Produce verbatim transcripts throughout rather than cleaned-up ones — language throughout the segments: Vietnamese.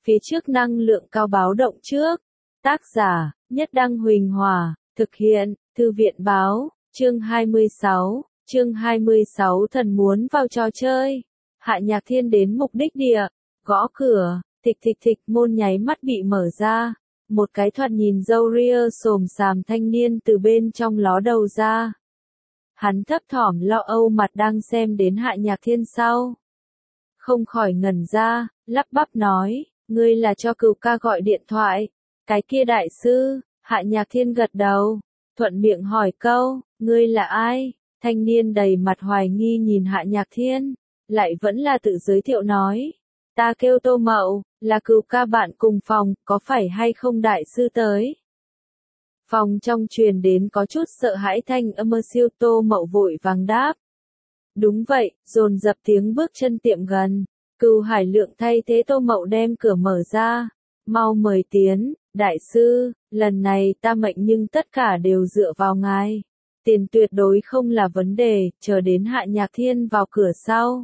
phía trước năng lượng cao báo động trước. Tác giả, Nhất Đăng Huỳnh Hòa, thực hiện, Thư viện báo, chương hai mươi sáu, chương hai mươi sáu thần muốn vào trò chơi. Hạ Nhạc Thiên đến mục đích địa, gõ cửa, thịch thịch thịch, môn nháy mắt bị mở ra. Một cái thoạt nhìn râu ria xồm xàm thanh niên từ bên trong ló đầu ra. Hắn thấp thỏm lo âu mặt đang xem đến Hạ Nhạc Thiên sau. Không khỏi ngẩn ra, lắp bắp nói, ngươi là cho cừu ca gọi điện thoại. Cái kia đại sư, Hạ Nhạc Thiên gật đầu, thuận miệng hỏi câu, ngươi là ai? Thanh niên đầy mặt hoài nghi nhìn Hạ Nhạc Thiên, lại vẫn là tự giới thiệu nói. Ta kêu Tô Mậu, là cừu ca bạn cùng phòng, có phải hay không đại sư tới? Phòng trong truyền đến có chút sợ hãi thanh âm siêu. Tô Mậu vội vàng đáp. Đúng vậy, dồn dập tiếng bước chân tiệm gần. Cừu Hải Lượng thay thế Tô Mậu đem cửa mở ra. Mau mời tiến, đại sư, lần này ta mệnh nhưng tất cả đều dựa vào ngài. Tiền tuyệt đối không là vấn đề, chờ đến Hạ Nhạc Thiên vào cửa sau.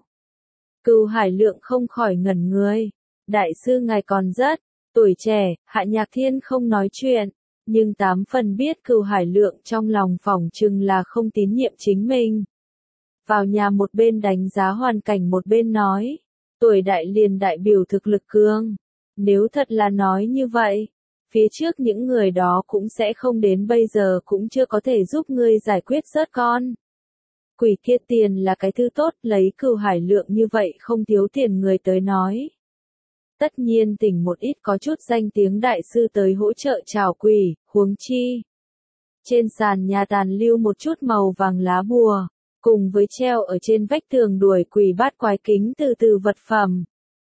Cừu Hải Lượng không khỏi ngẩn người. Đại sư ngài còn rất tuổi trẻ. Hạ Nhạc Thiên không nói chuyện, nhưng tám phần biết Cừu Hải Lượng trong lòng phỏng chừng là không tín nhiệm chính mình. Vào nhà một bên đánh giá hoàn cảnh một bên nói, tuổi đại liền đại biểu thực lực cường. Nếu thật là nói như vậy, phía trước những người đó cũng sẽ không đến bây giờ cũng chưa có thể giúp ngươi giải quyết rớt con. Quỷ kia tiền là cái thứ tốt, lấy Cừu Hải Lượng như vậy không thiếu tiền người tới nói. Tất nhiên tỉnh một ít có chút danh tiếng đại sư tới hỗ trợ trảo quỷ, huống chi. Trên sàn nhà tàn lưu một chút màu vàng lá bùa, cùng với treo ở trên vách tường đuổi quỷ bát quái kính từ từ vật phẩm.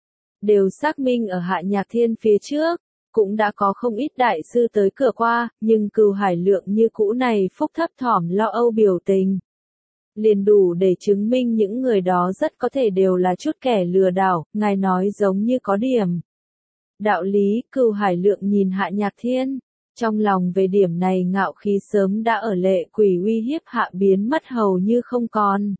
Đều xác minh ở Hạ Nhạc Thiên phía trước, cũng đã có không ít đại sư tới cửa qua, nhưng Cừu Hải Lượng như cũ này phúc thấp thỏm lo âu biểu tình. Liền đủ để chứng minh những người đó rất có thể đều là chút kẻ lừa đảo, ngài nói giống như có điểm. Đạo lý, Cừu Hải Lượng nhìn Hạ Nhạc Thiên, trong lòng về điểm này ngạo khí sớm đã ở lệ quỷ uy hiếp hạ biến mất hầu như không còn.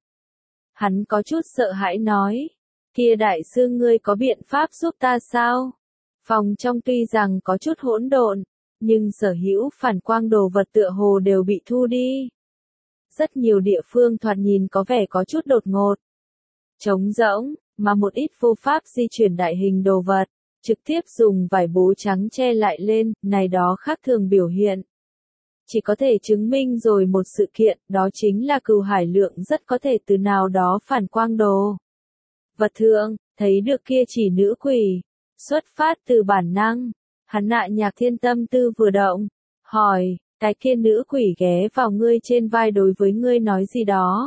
Hắn có chút sợ hãi nói, kia đại sư ngươi có biện pháp giúp ta sao? Phòng trong tuy rằng có chút hỗn độn, nhưng sở hữu phản quang đồ vật tựa hồ đều bị thu đi. Rất nhiều địa phương thoạt nhìn có vẻ có chút đột ngột, trống rỗng, mà một ít vô pháp di chuyển đại hình đồ vật, trực tiếp dùng vải bố trắng che lại lên, này đó khác thường biểu hiện. Chỉ có thể chứng minh rồi một sự kiện, đó chính là Cừu Hải Lượng rất có thể từ nào đó phản quang đồ vật thượng, thấy được kia chỉ nữ quỷ, xuất phát từ bản năng. Hắn Hạ Nhạc Thiên tâm tư vừa động, hỏi, cái kia nữ quỷ ghé vào ngươi trên vai đối với ngươi nói gì đó?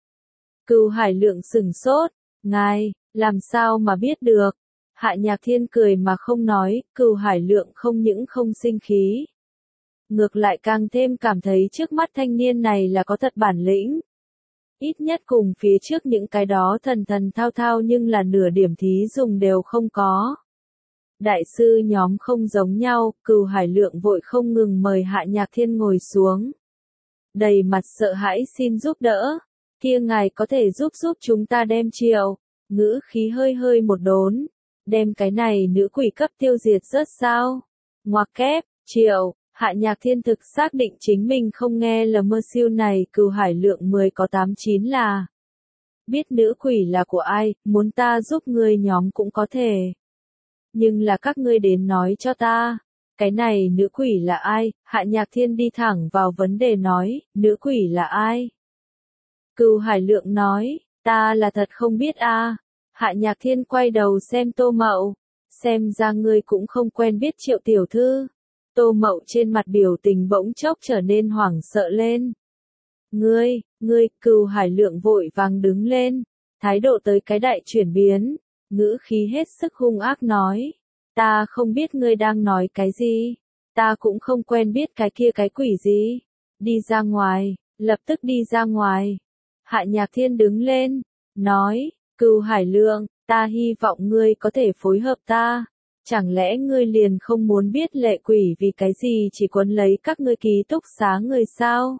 Cừu Hải Lượng sửng sốt, ngài, làm sao mà biết được? Hạ Nhạc Thiên cười mà không nói, Cừu Hải Lượng không những không sinh khí. Ngược lại càng thêm cảm thấy trước mắt thanh niên này là có thật bản lĩnh. Ít nhất cùng phía trước những cái đó thần thần thao thao nhưng là nửa điểm thí dùng đều không có. Đại sư nhóm không giống nhau, Cừu Hải Lượng vội không ngừng mời Hạ Nhạc Thiên ngồi xuống. Đầy mặt sợ hãi xin giúp đỡ, kia ngài có thể giúp giúp chúng ta đem Triệu, ngữ khí hơi hơi một đốn, đem cái này nữ quỷ cấp tiêu diệt rớt sao? Ngoặc kép, Triệu, Hạ Nhạc Thiên thực xác định chính mình không nghe lầm mơ siêu này. Cừu Hải Lượng mười có tám chín là biết nữ quỷ là của ai, muốn ta giúp ngươi nhóm cũng có thể. Nhưng là các ngươi đến nói cho ta, cái này nữ quỷ là ai? Hạ Nhạc Thiên đi thẳng vào vấn đề nói, nữ quỷ là ai? Cừu Hải Lượng nói, ta là thật không biết a. Hạ Nhạc Thiên quay đầu xem Tô Mậu, xem ra ngươi cũng không quen biết Triệu tiểu thư. Tô Mậu trên mặt biểu tình bỗng chốc trở nên hoảng sợ lên. Ngươi, ngươi, Cừu Hải Lượng vội vàng đứng lên, thái độ tới cái đại chuyển biến, ngữ khí hết sức hung ác nói, ta không biết ngươi đang nói cái gì, ta cũng không quen biết cái kia cái quỷ gì, đi ra ngoài, lập tức đi ra ngoài. Hạ Nhạc Thiên đứng lên, nói, Cừu Hải Lượng, ta hy vọng ngươi có thể phối hợp ta. Chẳng lẽ ngươi liền không muốn biết lệ quỷ vì cái gì chỉ quấn lấy các ngươi ký túc xá người sao?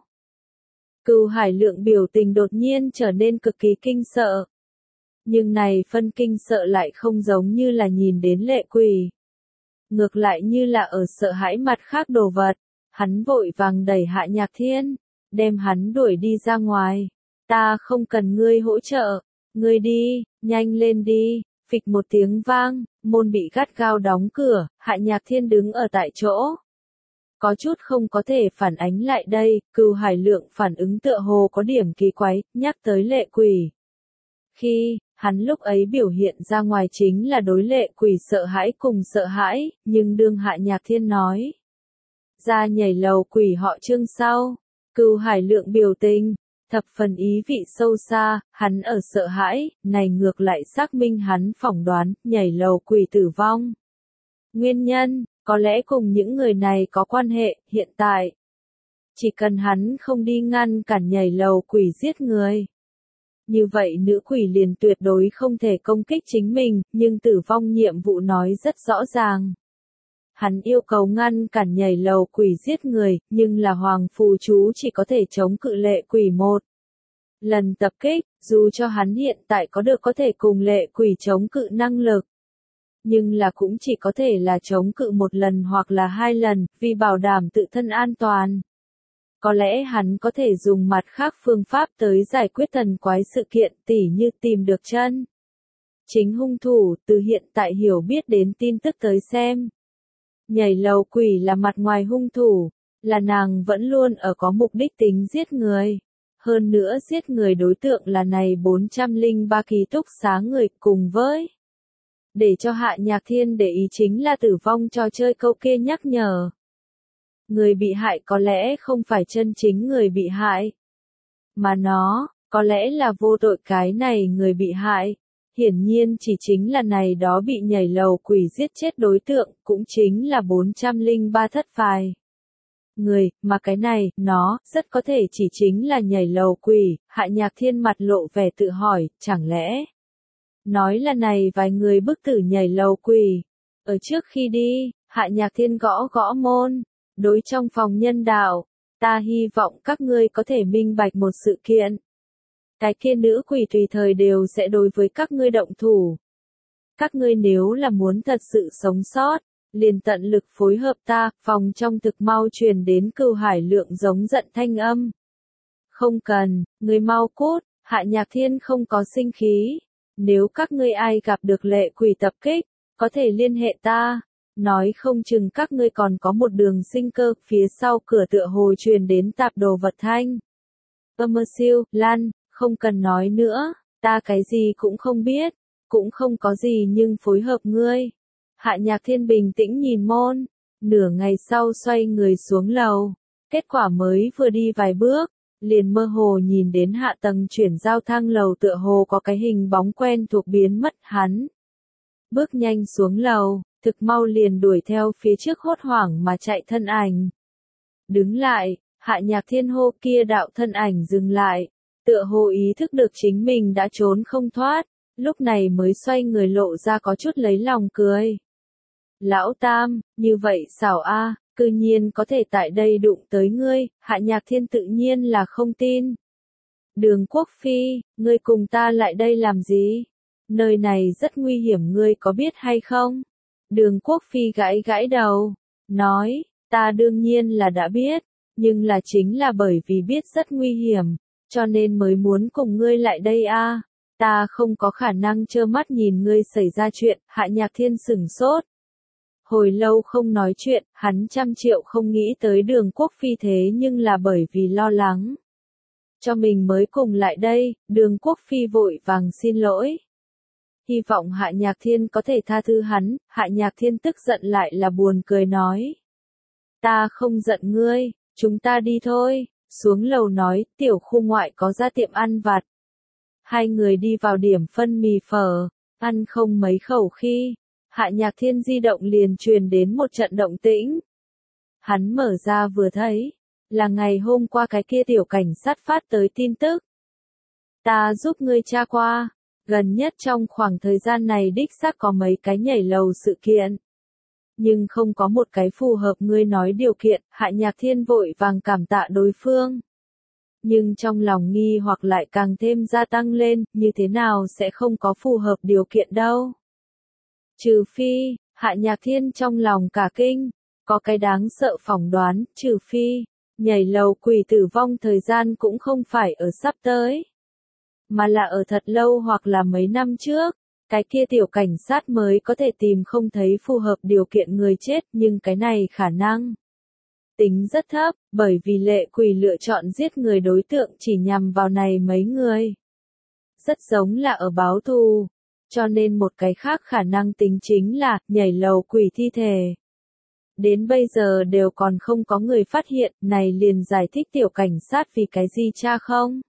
Cừu Hải Lượng biểu tình đột nhiên trở nên cực kỳ kinh sợ. Nhưng này phân kinh sợ lại không giống như là nhìn đến lệ quỷ. ngược lại như là ở sợ hãi mặt khác đồ vật. Hắn vội vàng đẩy Hạ Nhạc Thiên, đem hắn đuổi đi ra ngoài. Ta không cần ngươi hỗ trợ, ngươi đi, nhanh lên đi. Phịch một tiếng vang, môn bị gắt gao đóng cửa, Hạ Nhạc Thiên đứng ở tại chỗ. Có chút không có thể phản ánh lại đây, Cửu Hải Lượng phản ứng tựa hồ có điểm kỳ quái, nhắc tới lệ quỷ. Khi, hắn lúc ấy biểu hiện ra ngoài chính là đối lệ quỷ sợ hãi cùng sợ hãi, nhưng đương Hạ Nhạc Thiên nói. Ra nhảy lầu quỷ họ Trương sau, Cửu Hải Lượng biểu tình, thập phần ý vị sâu xa, hắn ở sợ hãi, này ngược lại xác minh hắn phỏng đoán, nhảy lầu quỷ tử vong. Nguyên nhân, có lẽ cùng những người này có quan hệ, hiện tại. Chỉ cần hắn không đi ngăn cản nhảy lầu quỷ giết người. Như vậy nữ quỷ liền tuyệt đối không thể công kích chính mình, nhưng tử vong nhiệm vụ nói rất rõ ràng. Hắn yêu cầu ngăn cản nhảy lầu quỷ giết người, nhưng là hoàng phù chú chỉ có thể chống cự lệ quỷ một lần tập kích, dù cho hắn hiện tại có được có thể cùng lệ quỷ chống cự năng lực. Nhưng là cũng chỉ có thể là chống cự một lần hoặc là hai lần, vì bảo đảm tự thân an toàn. Có lẽ hắn có thể dùng mặt khác phương pháp tới giải quyết thần quái sự kiện, tỉ như tìm được chân chính hung thủ, từ hiện tại hiểu biết đến tin tức tới xem. Nhảy lầu quỷ là mặt ngoài hung thủ, là nàng vẫn luôn ở có mục đích tính giết người. Hơn nữa giết người đối tượng là này bốn trăm lẻ ba ký túc xá người cùng với. Để cho Hạ Nhạc Thiên để ý chính là tử vong trò chơi câu kia nhắc nhở. Người bị hại có lẽ không phải chân chính người bị hại. Mà nó, có lẽ là vô tội cái này người bị hại. Hiển nhiên chỉ chính là này đó bị nhảy lầu quỷ giết chết đối tượng, cũng chính là bốn trăm lẻ ba thất phài. Người, mà cái này, nó, rất có thể chỉ chính là nhảy lầu quỷ. Hạ Nhạc Thiên mặt lộ vẻ tự hỏi, chẳng lẽ nói là này vài người bức tử nhảy lầu quỷ. Ở trước khi đi, Hạ Nhạc Thiên gõ gõ môn, đối trong phòng nhân đạo, ta hy vọng các ngươi có thể minh bạch một sự kiện. Cái kia nữ quỷ tùy thời đều sẽ đối với các ngươi động thủ. Các ngươi nếu là muốn thật sự sống sót, liền tận lực phối hợp ta, phòng trong thực mau truyền đến Cửu Hải Lượng giống giận thanh âm. Không cần, người mau cút, Hạ Nhạc Thiên không có sinh khí. Nếu các ngươi ai gặp được lệ quỷ tập kích, có thể liên hệ ta. Nói không chừng các ngươi còn có một đường sinh cơ, phía sau cửa tựa hồ truyền đến tạp đồ vật thanh. Âm mơ siêu, Lan, không cần nói nữa, ta cái gì cũng không biết, cũng không có gì nhưng phối hợp ngươi. Hạ Nhạc Thiên bình tĩnh nhìn môn, nửa ngày sau xoay người xuống lầu, kết quả mới vừa đi vài bước, liền mơ hồ nhìn đến hạ tầng chuyển giao thang lầu tựa hồ có cái hình bóng quen thuộc biến mất hắn. Bước nhanh xuống lầu, thực mau liền đuổi theo phía trước hốt hoảng mà chạy thân ảnh. Đứng lại, Hạ Nhạc Thiên hô kia đạo thân ảnh dừng lại, tựa hồ ý thức được chính mình đã trốn không thoát, lúc này mới xoay người lộ ra có chút lấy lòng cười. Lão Tam, như vậy xảo a, cư nhiên có thể tại đây đụng tới ngươi, Hạ Nhạc Thiên tự nhiên là không tin. Đường Quốc Phi, ngươi cùng ta lại đây làm gì? Nơi này rất nguy hiểm ngươi có biết hay không? Đường Quốc Phi gãi gãi đầu, nói, ta đương nhiên là đã biết, nhưng là chính là bởi vì biết rất nguy hiểm, cho nên mới muốn cùng ngươi lại đây a. Ta không có khả năng trơ mắt nhìn ngươi xảy ra chuyện, Hạ Nhạc Thiên sửng sốt. Hồi lâu không nói chuyện, hắn trăm triệu không nghĩ tới Đường Quốc Phi thế nhưng là bởi vì lo lắng cho mình mới cùng lại đây, Đường Quốc Phi vội vàng xin lỗi. Hy vọng Hạ Nhạc Thiên có thể tha thứ hắn, Hạ Nhạc Thiên tức giận lại là buồn cười nói. Ta không giận ngươi, chúng ta đi thôi, xuống lầu nói, tiểu khu ngoại có ra tiệm ăn vặt. Hai người đi vào điểm phân mì phở, ăn không mấy khẩu khi, Hạ Nhạc Thiên di động liền truyền đến một trận động tĩnh. Hắn mở ra vừa thấy, là ngày hôm qua cái kia tiểu cảnh sát phát tới tin tức. Ta giúp ngươi tra qua, gần nhất trong khoảng thời gian này đích xác có mấy cái nhảy lầu sự kiện. Nhưng không có một cái phù hợp ngươi nói điều kiện, Hạ Nhạc Thiên vội vàng cảm tạ đối phương. Nhưng trong lòng nghi hoặc lại càng thêm gia tăng lên, như thế nào sẽ không có phù hợp điều kiện đâu. Trừ phi, Hạ Nhạc Thiên trong lòng cả kinh, có cái đáng sợ phỏng đoán, trừ phi, nhảy lầu quỷ tử vong thời gian cũng không phải ở sắp tới, mà là ở thật lâu hoặc là mấy năm trước, cái kia tiểu cảnh sát mới có thể tìm không thấy phù hợp điều kiện người chết, nhưng cái này khả năng tính rất thấp, bởi vì lệ quỷ lựa chọn giết người đối tượng chỉ nhằm vào này mấy người. Rất giống là ở báo thù, cho nên một cái khác khả năng tính chính là nhảy lầu quỷ thi thể. Đến bây giờ đều còn không có người phát hiện, này liền giải thích tiểu cảnh sát vì cái gì cha không?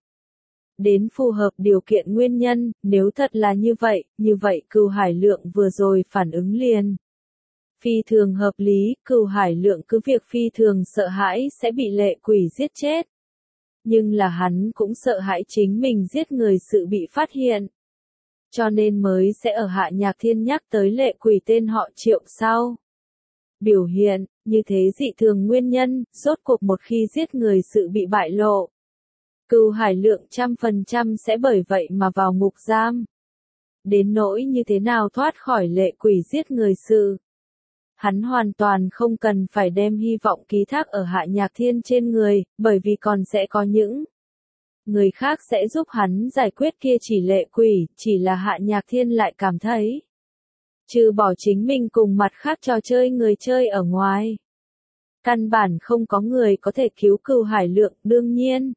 Đến phù hợp điều kiện nguyên nhân, nếu thật là như vậy, như vậy Cửu Hải Lượng vừa rồi phản ứng liền phi thường hợp lý, Cửu Hải Lượng cứ việc phi thường sợ hãi sẽ bị lệ quỷ giết chết. Nhưng là hắn cũng sợ hãi chính mình giết người sự bị phát hiện. Cho nên mới sẽ ở Hạ Nhạc Thiên nhắc tới lệ quỷ tên họ Triệu sau. Biểu hiện, như thế dị thường nguyên nhân, rốt cuộc một khi giết người sự bị bại lộ. Cửu Hải Lượng trăm phần trăm sẽ bởi vậy mà vào ngục giam. Đến nỗi như thế nào thoát khỏi lệ quỷ giết người sự. Hắn hoàn toàn không cần phải đem hy vọng ký thác ở Hạ Nhạc Thiên trên người, bởi vì còn sẽ có những người khác sẽ giúp hắn giải quyết kia chỉ lệ quỷ, chỉ là Hạ Nhạc Thiên lại cảm thấy. Trừ bỏ chính mình cùng mặt khác trò chơi người chơi ở ngoài. Căn bản không có người có thể cứu Cửu Hải Lượng, đương nhiên.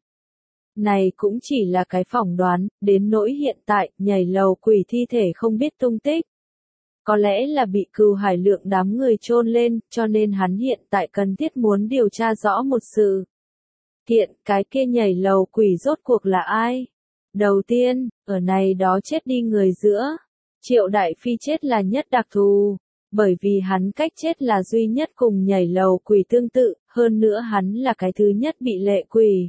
Này cũng chỉ là cái phỏng đoán, đến nỗi hiện tại, nhảy lầu quỷ thi thể không biết tung tích. Có lẽ là bị Cửu Hải Lượng đám người chôn lên, cho nên hắn hiện tại cần thiết muốn điều tra rõ một sự kiện, cái kia nhảy lầu quỷ rốt cuộc là ai? Đầu tiên, ở này đó chết đi người giữa, Triệu Đại Phi chết là nhất đặc thù, bởi vì hắn cách chết là duy nhất cùng nhảy lầu quỷ tương tự, hơn nữa hắn là cái thứ nhất bị lệ quỷ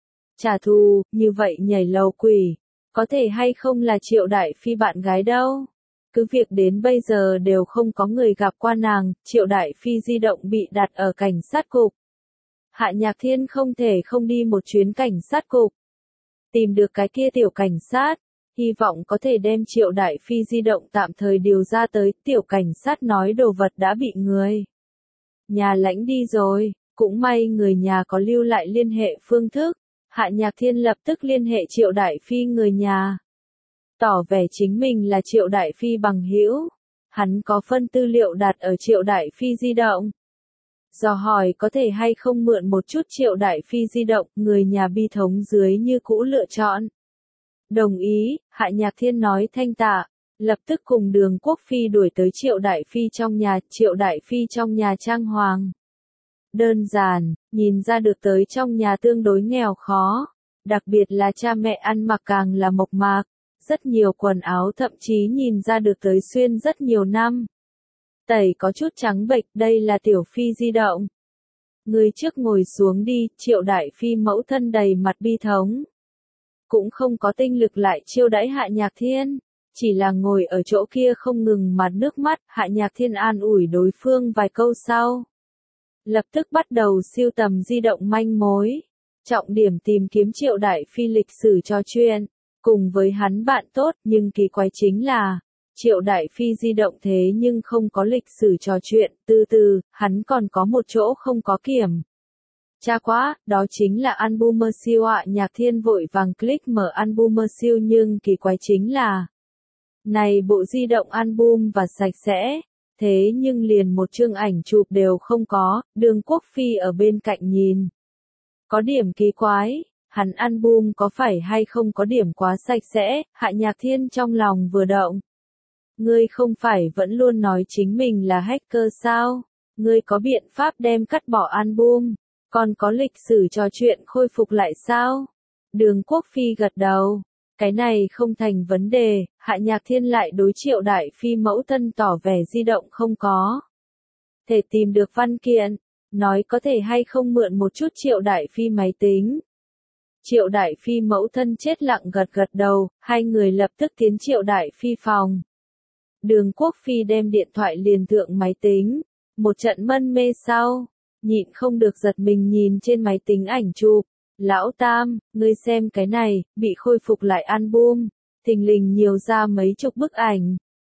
trả thù, như vậy nhảy lầu quỷ, có thể hay không là Triệu Đại Phi bạn gái đâu? Cứ việc đến bây giờ đều không có người gặp qua nàng, Triệu Đại Phi di động bị đặt ở cảnh sát cục. Hạ Nhạc Thiên không thể không đi một chuyến cảnh sát cục. Tìm được cái kia tiểu cảnh sát, hy vọng có thể đem Triệu Đại Phi di động tạm thời điều ra tới, tiểu cảnh sát nói đồ vật đã bị người nhà lãnh đi rồi, cũng may người nhà có lưu lại liên hệ phương thức. Hạ Nhạc Thiên lập tức liên hệ Triệu Đại Phi người nhà. Tỏ vẻ chính mình là Triệu Đại Phi bằng hữu. Hắn có phân tư liệu đặt ở Triệu Đại Phi di động. Dò hỏi có thể hay không mượn một chút Triệu Đại Phi di động, người nhà bi thống dưới như cũ lựa chọn. Đồng ý, Hạ Nhạc Thiên nói thanh tạ, lập tức cùng Đường Quốc Phi đuổi tới Triệu Đại Phi trong nhà, Triệu Đại Phi trong nhà trang hoàng. Đơn giản, nhìn ra được tới trong nhà tương đối nghèo khó, đặc biệt là cha mẹ ăn mặc càng là mộc mạc, rất nhiều quần áo thậm chí nhìn ra được tới xuyên rất nhiều năm. Tẩy có chút trắng bệch, đây là Tiểu Phi di động. Người trước ngồi xuống đi, Triệu Đại Phi mẫu thân đầy mặt bi thống. Cũng không có tinh lực lại chiêu đãi Hạ Nhạc Thiên, chỉ là ngồi ở chỗ kia không ngừng mặt nước mắt, Hạ Nhạc Thiên an ủi đối phương vài câu sau. Lập tức bắt đầu siêu tầm di động manh mối, trọng điểm tìm kiếm Triệu Đại Phi lịch sử trò chuyện, cùng với hắn bạn tốt, nhưng kỳ quái chính là, Triệu Đại Phi di động thế nhưng không có lịch sử trò chuyện, từ từ, hắn còn có một chỗ không có kiểm. Cha quá, đó chính là album siêu ạ. Nhạc Thiên vội vàng click mở album siêu nhưng kỳ quái chính là, này bộ di động album và sạch sẽ. Thế nhưng liền một chương ảnh chụp đều không có, Đường Quốc Phi ở bên cạnh nhìn. Có điểm kỳ quái, hắn album có phải hay không có điểm quá sạch sẽ, Hạ Nhạc Thiên trong lòng vừa động. Ngươi không phải vẫn luôn nói chính mình là hacker sao? Ngươi có biện pháp đem cắt bỏ album, còn có lịch sử trò chuyện khôi phục lại sao? Đường Quốc Phi gật đầu. Cái này không thành vấn đề, Hạ Nhạc Thiên lại đối Triệu Đại Phi mẫu thân tỏ vẻ di động không có thể tìm được văn kiện, nói có thể hay không mượn một chút Triệu Đại Phi máy tính. Triệu Đại Phi mẫu thân chết lặng gật gật đầu, hai người lập tức tiến Triệu Đại Phi phòng. Đường Quốc Phi đem điện thoại liền thượng máy tính, một trận mân mê sau, nhịn không được giật mình nhìn trên máy tính ảnh chụp. Lão Tam, ngươi xem cái này, bị khôi phục lại album, thình lình nhiều ra mấy chục bức ảnh,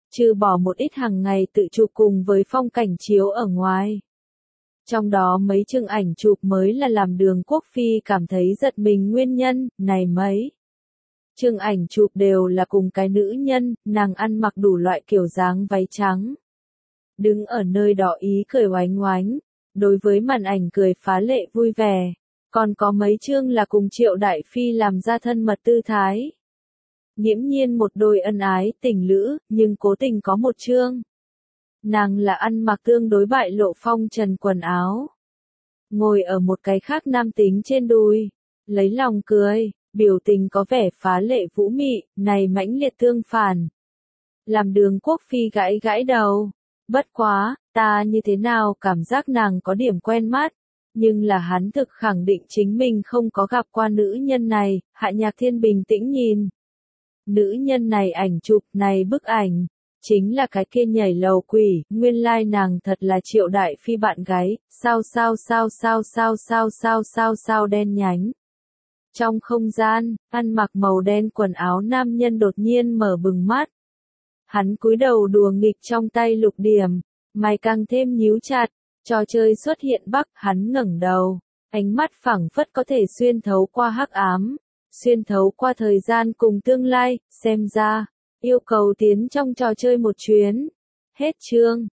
trừ bỏ một ít hàng ngày tự chụp cùng với phong cảnh chiếu ở ngoài. Trong đó mấy chương ảnh chụp mới là làm Đường Quốc Phi cảm thấy giật mình nguyên nhân, này mấy. Chương ảnh chụp đều là cùng cái nữ nhân, nàng ăn mặc đủ loại kiểu dáng váy trắng. Đứng ở nơi đó ý cười oánh oánh, đối với màn ảnh cười phá lệ vui vẻ. Còn có mấy chương là cùng Triệu Đại Phi làm ra thân mật tư thái. Nghiễm nhiên một đôi ân ái tình lữ, nhưng cố tình có một chương. Nàng là ăn mặc tương đối bại lộ phong trần quần áo. Ngồi ở một cái khác nam tính trên đùi, lấy lòng cười, biểu tình có vẻ phá lệ vũ mị, này mãnh liệt tương phản. Làm Đường Quốc Phi gãi gãi đầu. Bất quá, ta như thế nào cảm giác nàng có điểm quen mắt. Nhưng là hắn thực khẳng định chính mình không có gặp qua nữ nhân này, Hạ Nhạc Thiên bình tĩnh nhìn. Nữ nhân này ảnh chụp này bức ảnh, chính là cái kia nhảy lầu quỷ, nguyên lai nàng thật là Triệu Đại Phi bạn gái, sao sao sao sao sao sao sao sao sao đen nhánh. Trong không gian, ăn mặc màu đen quần áo nam nhân đột nhiên mở bừng mắt. Hắn cúi đầu đùa nghịch trong tay lục điểm, mày càng thêm nhíu chặt, trò chơi xuất hiện bắc, hắn ngẩng đầu, ánh mắt phẳng phất có thể xuyên thấu qua hắc ám, xuyên thấu qua thời gian cùng tương lai, xem ra, yêu cầu tiến trong trò chơi một chuyến. Hết chương.